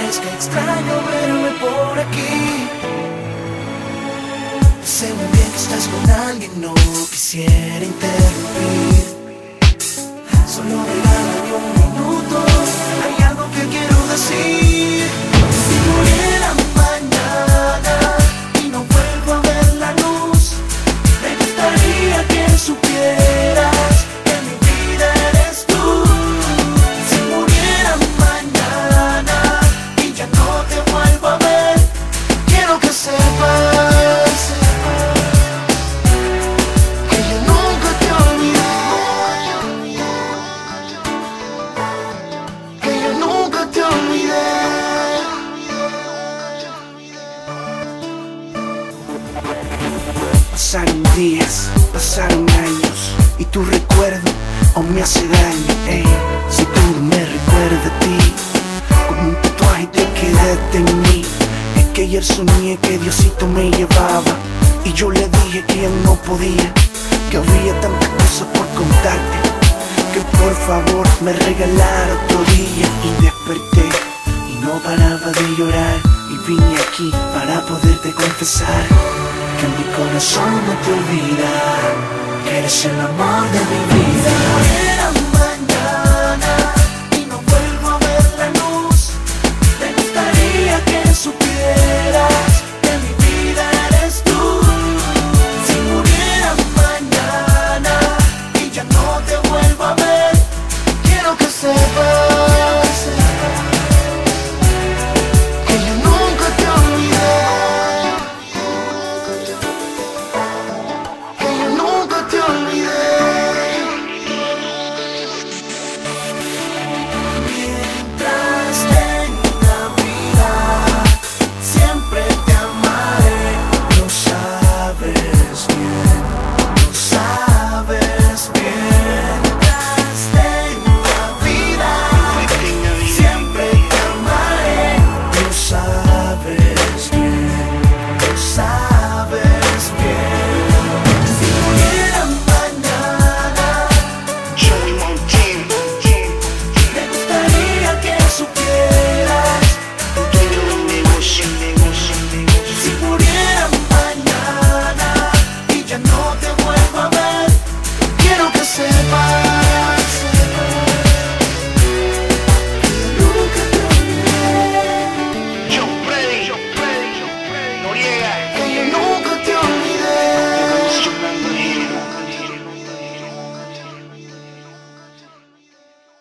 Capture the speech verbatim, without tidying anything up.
Es que extraño verme por aquí. Sé muy bien que estás con alguien, no quisiera interrumpir. Solo regálame un minuto, hay algo que quiero decir. Si muriera mañana y no vuelvo a ver la luz, me gustaría que supieras que mi vida eres tú. Si muriera mañana y ya no te vuelvo a ver, quiero que sepas que yo nunca te olvidé, que yo nunca te olvidé. Pasaron días, pasaron años y tu recuerdo aún me hace daño. Ey, si tú me recuerdas a ti, como un tatuaje te quedaste en mí. Es que ayer soñé que Diosito me llevaba y yo le dije que ya no podía, que había tantas cosas por contarte, que por favor me regalara otro día. Y desperté y no paraba de llorar, y vine aquí para poderte confesar que mi corazón no te olvida, que eres el amor de mi vida. Si muriera mañana y no vuelvo a ver la luz, me gustaría que supieras